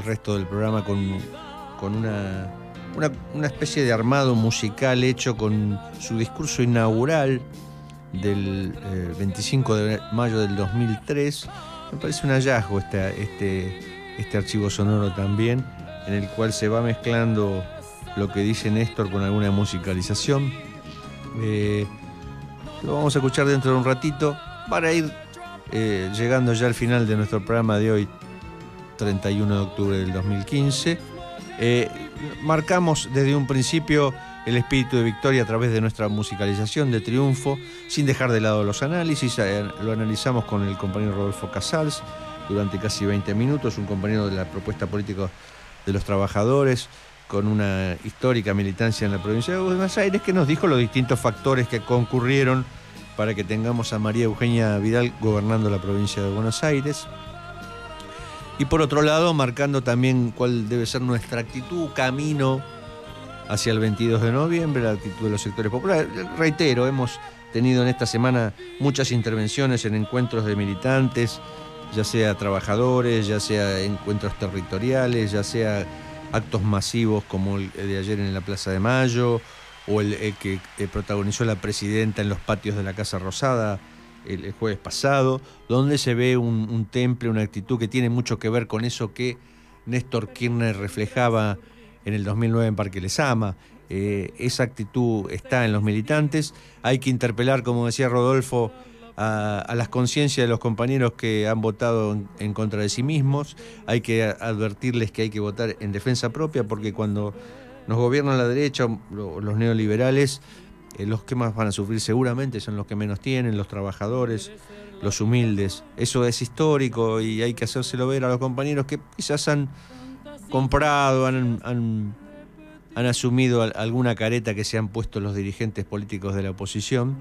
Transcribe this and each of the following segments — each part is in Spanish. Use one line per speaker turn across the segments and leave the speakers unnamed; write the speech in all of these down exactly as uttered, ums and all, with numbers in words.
el resto del programa con, con una, una, una especie de armado musical hecho con su discurso inaugural del eh, veinticinco de mayo del dos mil tres. Me parece un hallazgo este, este, este archivo sonoro también, en el cual se va mezclando lo que dice Néstor con alguna musicalización. Eh, lo vamos a escuchar dentro de un ratito para ir eh, llegando ya al final de nuestro programa de hoy, treinta y uno de octubre del dos mil quince. Eh, marcamos desde un principio el espíritu de victoria a través de nuestra musicalización de triunfo, sin dejar de lado los análisis. Eh, lo analizamos con el compañero Rodolfo Casals durante casi veinte minutos, un compañero de la propuesta política de los trabajadores, con una histórica militancia en la provincia de Buenos Aires, que nos dijo los distintos factores que concurrieron para que tengamos a María Eugenia Vidal gobernando la provincia de Buenos Aires. Y por otro lado, marcando también cuál debe ser nuestra actitud, camino hacia el veintidós de noviembre, la actitud de los sectores populares. Reitero, hemos tenido en esta semana muchas intervenciones en encuentros de militantes, ya sea trabajadores, ya sea encuentros territoriales, ya sea actos masivos como el de ayer en la Plaza de Mayo, o el, el que protagonizó la presidenta en los patios de la Casa Rosada el, el jueves pasado, donde se ve un, un temple, una actitud que tiene mucho que ver con eso que Néstor Kirchner reflejaba en el dos mil nueve en Parque Lezama. Eh, esa actitud está en los militantes. Hay que interpelar, como decía Rodolfo, a, a las conciencias de los compañeros que han votado en, en contra de sí mismos. Hay que advertirles que hay que votar en defensa propia, porque cuando nos gobiernan la derecha, lo, los neoliberales, eh, los que más van a sufrir seguramente son los que menos tienen, los trabajadores, los humildes. Eso es histórico y hay que hacérselo ver a los compañeros que quizás han comprado, han, han, han asumido alguna careta que se han puesto los dirigentes políticos de la oposición,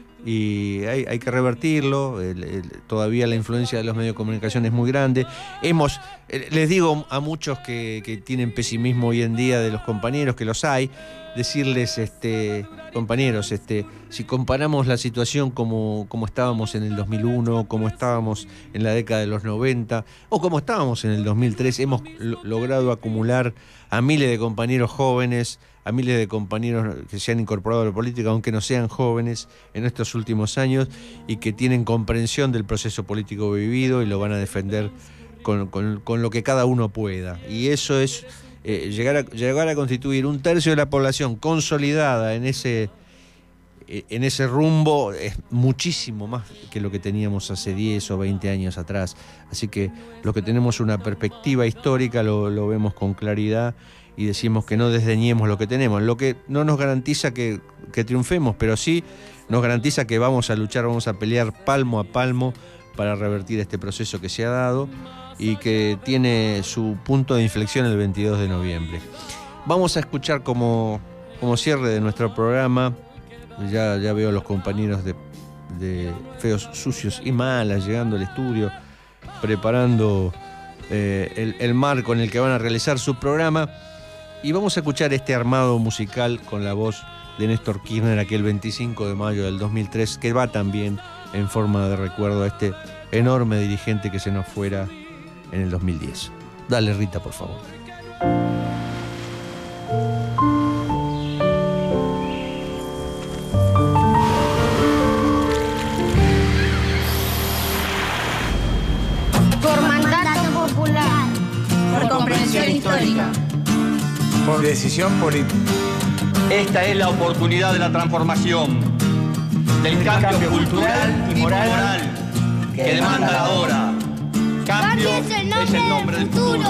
y hay, hay que revertirlo. El, el, todavía la influencia de los medios de comunicación es muy grande. Hemos, les digo a muchos que, que tienen pesimismo hoy en día de los compañeros, que los hay, decirles, este, compañeros, este, si comparamos la situación como, como estábamos en el dos mil uno, como estábamos en la década de los noventa, o como estábamos en el dos mil tres, hemos logrado acumular a miles de compañeros jóvenes, a miles de compañeros que se han incorporado a la política, aunque no sean jóvenes, en estos últimos años, y que tienen comprensión del proceso político vivido y lo van a defender con, con, con lo que cada uno pueda. Y eso es eh, llegar, a, llegar a constituir un tercio de la población consolidada en ese, en ese rumbo, es muchísimo más que lo que teníamos hace diez o veinte años atrás. Así que lo que tenemos una perspectiva histórica lo, lo vemos con claridad, y decimos que no desdeñemos lo que tenemos, lo que no nos garantiza que, que triunfemos, pero sí nos garantiza que vamos a luchar, vamos a pelear palmo a palmo para revertir este proceso que se ha dado y que tiene su punto de inflexión el veintidós de noviembre. Vamos a escuchar como, como cierre de nuestro programa, ya, ya veo a los compañeros de, de Feos, Sucios y Malas llegando al estudio, preparando eh, el, el marco en el que van a realizar su programa. Y vamos a escuchar este armado musical con la voz de Néstor Kirchner, aquel veinticinco de mayo del dos mil tres, que va también en forma de recuerdo a este enorme dirigente que se nos fuera en el dos mil diez. Dale, Rita, por favor.
Por mandato popular.
Por comprensión histórica.
Por decisión política.
Esta es la oportunidad de la transformación, del cambio, cambio cultural y moral, y moral que, que demanda la hora. Cambio es el nombre, es el nombre del futuro.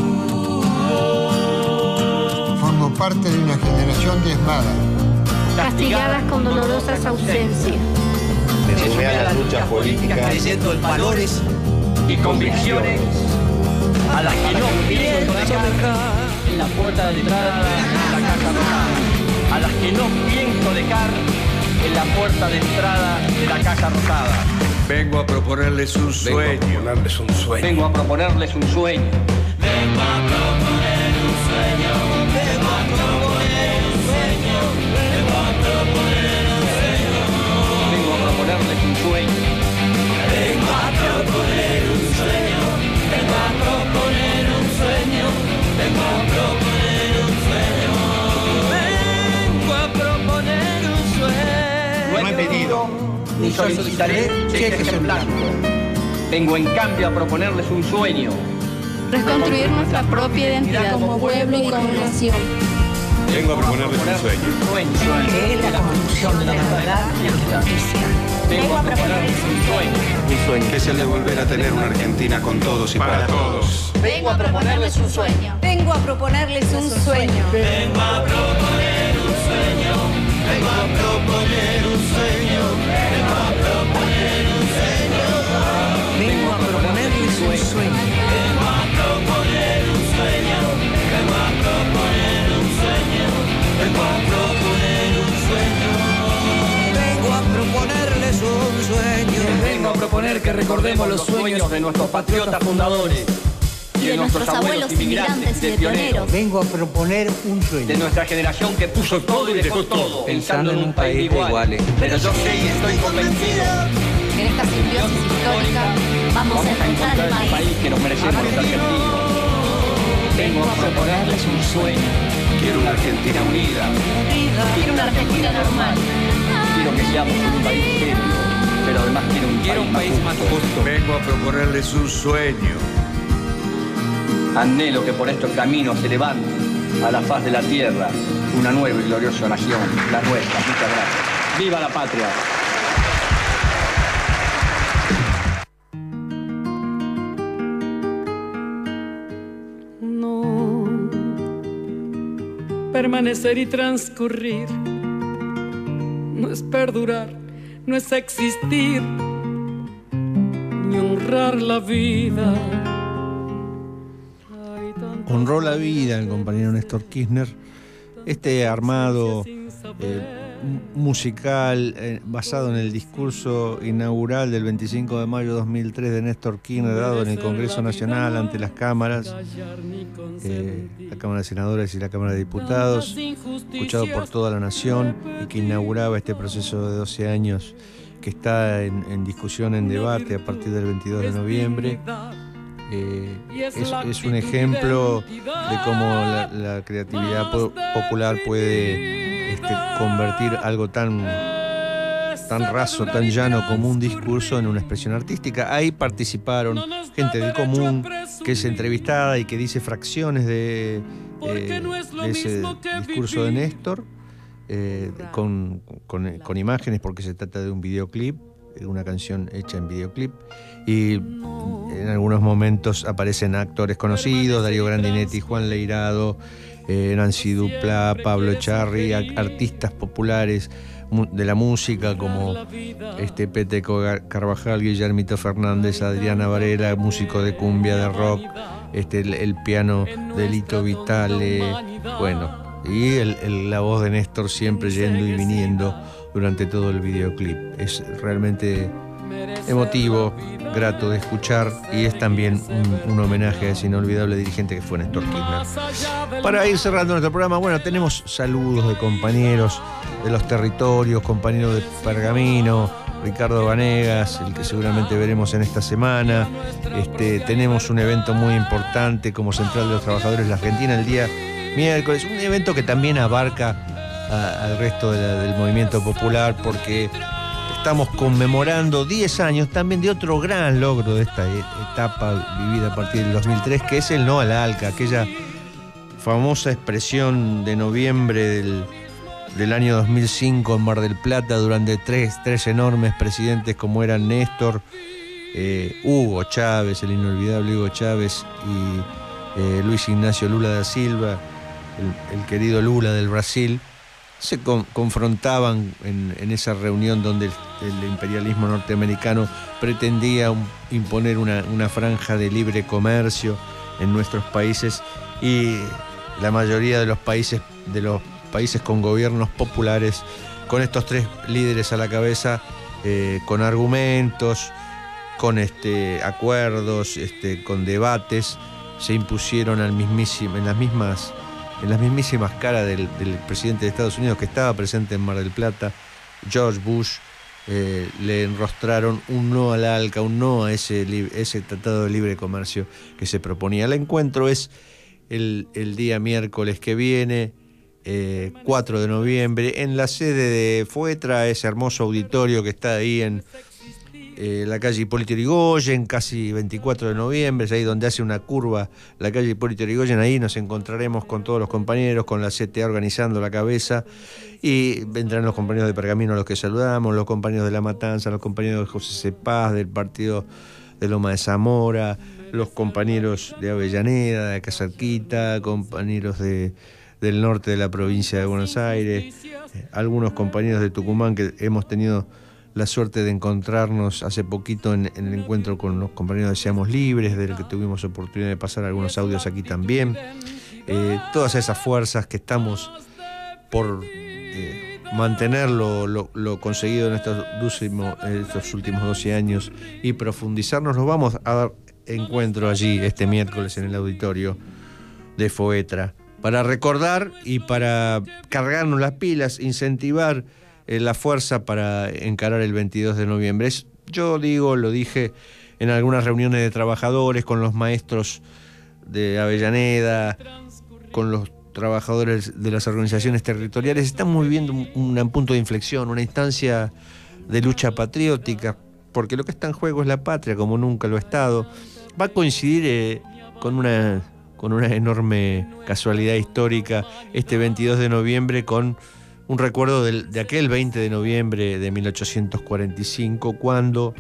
futuro.
Formo parte de una generación diezmada,
castigadas con dolorosas ausencias.
Me sumé a las luchas políticas creyendo en valores y convicciones a las que no pienso dejar en la puerta de entrada de la Casa Rosada, a las que no pienso dejar en la puerta de entrada de la Casa Rosada.
Vengo a proponerles un sueño.
Vengo a proponerles un sueño. Vengo a proponerles un sueño.
Vengo a proponer un sueño. Vengo a proponer un sueño. Vengo a proponer un sueño.
Vengo a proponerles un sueño.
Vengo a proponer un sueño. Vengo a proponer un sueño.
solicitaré cheques en blanco. Vengo en cambio a proponerles un sueño.
Reconstruir nuestra propia identidad
como pueblo y como nación.
Vengo a proponerles un sueño.
Sueño.
Que es la construcción de la verdad y la justicia.
Vengo a proponerles un sueño.
Que es el de volver a tener una Argentina con todos y para, para todos.
Vengo a proponerles un sueño.
Vengo a proponerles un sueño.
Vengo a proponer un sueño. Vengo a proponer un sueño. Vengo a proponer un sueño.
Vengo a proponerles un sueño.
Vengo a proponer un sueño. Vengo a proponer un sueño. Vengo a proponer un sueño.
Vengo a proponerles un sueño.
Vengo a proponer que recordemos los sueños de nuestros patriotas fundadores
y de nuestros abuelos inmigrantes y de pioneros.
Vengo a proponer un
de
sueño.
nuestra generación que puso todo y dejó todo, pensando en un país de iguales. Pero yo sé y estoy convencido
En esta simbiosis histórica vamos a encontrar el
el país que nos merecemos los argentinos. Vengo a proponerles un sueño. Quiero una Argentina unida.
Quiero una Argentina normal.
Quiero que seamos un país serio, pero además quiero un,
Quiero un país más justo. Vengo a proponerles un sueño.
Anhelo que por estos caminos se levante a la faz de la tierra una nueva y gloriosa nación, la nuestra. Muchas gracias. ¡Viva la patria!
No, permanecer y transcurrir no es perdurar, no es existir, ni honrar la vida.
Honró la vida el compañero Néstor Kirchner. Este armado eh, musical eh, basado en el discurso inaugural del veinticinco de mayo de dos mil tres de Néstor Kirchner, dado en el Congreso Nacional ante las cámaras, eh, la Cámara de Senadores y la Cámara de Diputados, escuchado por toda la nación y que inauguraba este proceso de doce años que está en, en discusión, en debate a partir del veintidós de noviembre. Eh, es, es un ejemplo de cómo la, la creatividad po- popular puede este, convertir algo tan, tan raso, tan llano como un discurso en una expresión artística. Ahí participaron gente del común que es entrevistada y que dice fracciones de, eh, de ese discurso de Néstor, eh, con, con, con imágenes, porque se trata de un videoclip, una canción hecha en videoclip, y en algunos momentos aparecen actores conocidos, Darío Grandinetti, Juan Leirado, eh, Nancy Dupla, Pablo Echarri, artistas populares de la música como este Peteco Carvajal, Guillermito Fernández, Adriana Varela, músico de cumbia, de rock, este, el, el piano de Lito Vitale, bueno, y el, el, la voz de Néstor siempre yendo y viniendo durante todo el videoclip. Es realmente emotivo, grato de escuchar, y es también un, un homenaje a ese inolvidable dirigente que fue Néstor Kirchner. Para ir cerrando nuestro programa, bueno, tenemos saludos de compañeros de los territorios, compañeros de Pergamino, Ricardo Vanegas, el que seguramente veremos en esta semana. Este, tenemos un evento muy importante como Central de los Trabajadores de la Argentina el día miércoles, un evento que también abarca a, al resto de la, del movimiento popular, porque estamos conmemorando diez años también de otro gran logro de esta etapa vivida a partir del dos mil tres, que es el no al ALCA, aquella famosa expresión de noviembre del, del año dos mil cinco en Mar del Plata, durante tres, tres enormes presidentes como eran Néstor, eh, Hugo Chávez, el inolvidable Hugo Chávez, y eh, Luis Ignacio Lula da Silva, el, el querido Lula del Brasil. Se con, confrontaban en, en esa reunión donde el, el imperialismo norteamericano pretendía un, imponer una, una franja de libre comercio en nuestros países, y la mayoría de los países de los países con gobiernos populares, con estos tres líderes a la cabeza, eh, con argumentos, con este, acuerdos, este, con debates, se impusieron al mismísimo, en las mismas en las mismísimas caras del, del presidente de Estados Unidos, que estaba presente en Mar del Plata, George Bush. Eh, le enrostraron un no al ALCA, un no a ese, ese tratado de libre comercio que se proponía. El encuentro es el, el día miércoles que viene eh, cuatro de noviembre, en la sede de Foetra, ese hermoso auditorio que está ahí en eh, la calle Hipólito Yrigoyen, casi veinticuatro de noviembre, es ahí donde hace una curva la calle Hipólito Yrigoyen. Ahí nos encontraremos con todos los compañeros, con la C T A organizando la cabeza, y vendrán los compañeros de Pergamino a los que saludamos, los compañeros de La Matanza, los compañeros de José C. Paz, del partido de Loma de Zamora, los compañeros de Avellaneda, de acá cerquita, compañeros de, del norte de la provincia de Buenos Aires, eh, algunos compañeros de Tucumán que hemos tenido la suerte de encontrarnos hace poquito en, en el encuentro con los compañeros de Seamos Libres, del que tuvimos oportunidad de pasar algunos audios aquí también. Eh, todas esas fuerzas que estamos por eh, mantener lo, lo, lo conseguido en estos, dúcimo, en estos últimos doce años y profundizarnos, nos vamos a dar encuentro allí este miércoles en el auditorio de Foetra para recordar y para cargarnos las pilas, incentivar eh, la fuerza para encarar el veintidós de noviembre. Es, yo digo, lo dije en algunas reuniones de trabajadores con los maestros de Avellaneda, con los trabajadores de las organizaciones territoriales, estamos viviendo un, un punto de inflexión, una instancia de lucha patriótica, porque lo que está en juego es la patria, como nunca lo ha estado. Va a coincidir eh, con una, con una enorme casualidad histórica este veintidós de noviembre con un recuerdo del, de aquel veinte de noviembre de mil ochocientos cuarenta y cinco, cuando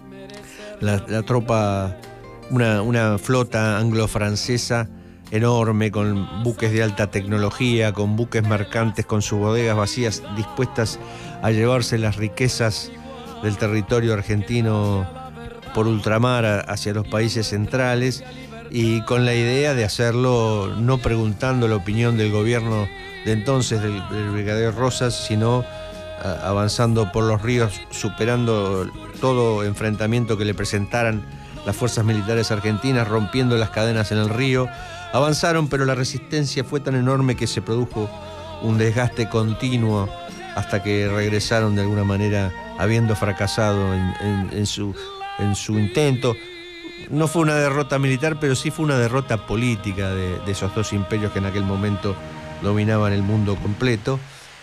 la, la tropa, una, una flota anglo-francesa enorme, con buques de alta tecnología, con buques mercantes con sus bodegas vacías, dispuestas a llevarse las riquezas del territorio argentino por ultramar a, hacia los países centrales, y con la idea de hacerlo no preguntando la opinión del gobierno de entonces, del, del brigadier Rosas, sino a, avanzando por los ríos, superando todo enfrentamiento que le presentaran las fuerzas militares argentinas, rompiendo las cadenas en el río. Avanzaron, pero la resistencia fue tan enorme que se produjo un desgaste continuo hasta que regresaron de alguna manera, habiendo fracasado en, en, en, su, en su intento. No fue una derrota militar, pero sí fue una derrota política de, de esos dos imperios que en aquel momento dominaban el mundo completo.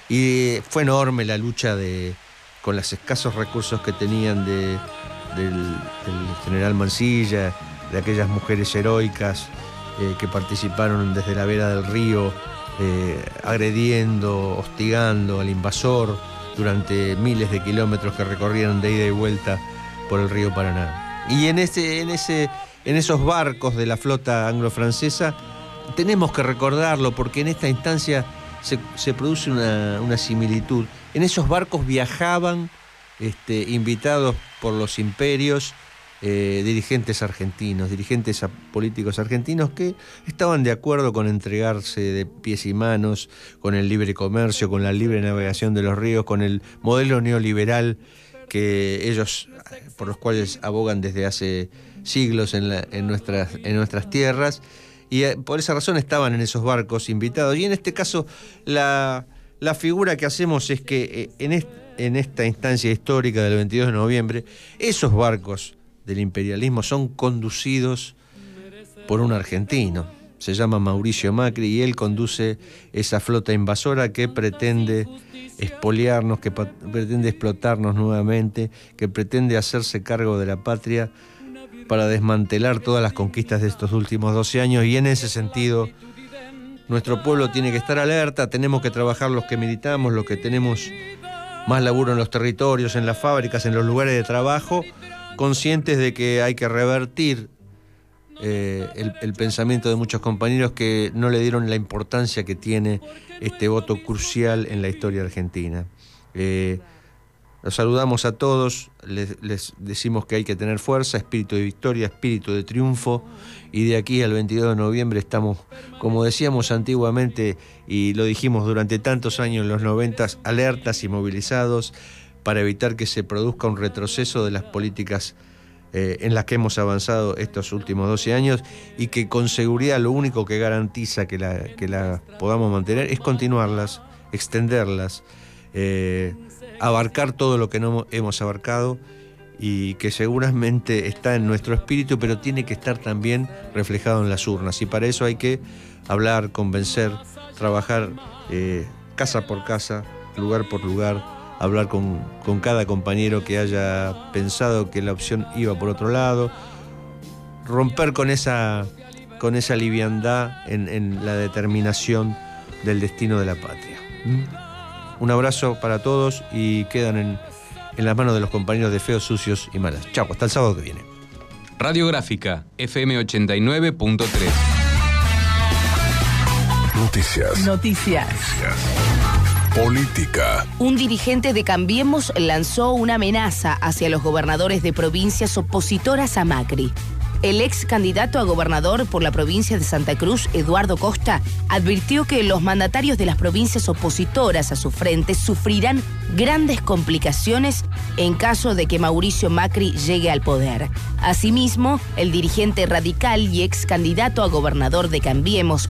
Y fue enorme la lucha de, con los escasos recursos que tenían de, del, del general Mansilla, de aquellas mujeres heroicas eh, que participaron desde la vera del río, eh, agrediendo, hostigando al invasor durante miles de kilómetros que recorrieron de ida y vuelta por el río Paraná. Y en, ese, en, ese, en esos barcos de la flota anglo-francesa tenemos que recordarlo, porque en esta instancia se, se produce una, una similitud. En esos barcos viajaban este, invitados por los imperios, eh, dirigentes argentinos, dirigentes políticos argentinos que estaban de acuerdo con entregarse de pies y manos, con el libre comercio, con la libre navegación de los ríos, con el modelo neoliberal que ellos, por los cuales abogan desde hace siglos en, la, en, nuestras, en nuestras tierras, y por esa razón estaban en esos barcos invitados. Y en este caso la, la figura que hacemos es que en, est, en esta instancia histórica del veintidós de noviembre, esos barcos del imperialismo son conducidos por un argentino. Se llama Mauricio Macri y él conduce esa flota invasora que pretende expoliarnos, que pretende explotarnos nuevamente, que pretende hacerse cargo de la patria para desmantelar todas las conquistas de estos últimos doce años. Y en ese sentido nuestro pueblo tiene que estar alerta, tenemos que trabajar los que militamos, los que tenemos más laburo en los territorios, en las fábricas, en los lugares de trabajo, conscientes de que hay que revertir eh, el, el pensamiento de muchos compañeros que no le dieron la importancia que tiene este voto crucial en la historia argentina. Eh, los saludamos a todos, les, les decimos que hay que tener fuerza, espíritu de victoria, espíritu de triunfo, y de aquí al veintidós de noviembre estamos, como decíamos antiguamente y lo dijimos durante tantos años en los noventas, alertas y movilizados para evitar que se produzca un retroceso de las políticas eh, en las que hemos avanzado estos últimos doce años, y que con seguridad lo único que garantiza que la, que la podamos mantener es continuarlas, extenderlas, eh, abarcar todo lo que no hemos abarcado y que seguramente está en nuestro espíritu, pero tiene que estar también reflejado en las urnas. Y para eso hay que hablar, convencer, trabajar eh, casa por casa, lugar por lugar, hablar con, con cada compañero que haya pensado que la opción iba por otro lado, romper con esa, con esa liviandad en, en la determinación del destino de la patria. ¿Mm? Un abrazo para todos y quedan en, en las manos de los compañeros de Feos, Sucios y Malas. Chau, hasta el sábado que viene.
Radiográfica, F M ochenta y nueve punto tres.
Noticias.
Noticias.
Política.
Un dirigente de Cambiemos lanzó una amenaza hacia los gobernadores de provincias opositoras a Macri. El ex candidato a gobernador por la provincia de Santa Cruz, Eduardo Costa, advirtió que los mandatarios de las provincias opositoras a su frente sufrirán grandes complicaciones en caso de que Mauricio Macri llegue al poder. Asimismo, el dirigente radical y ex candidato a gobernador de Cambiemos,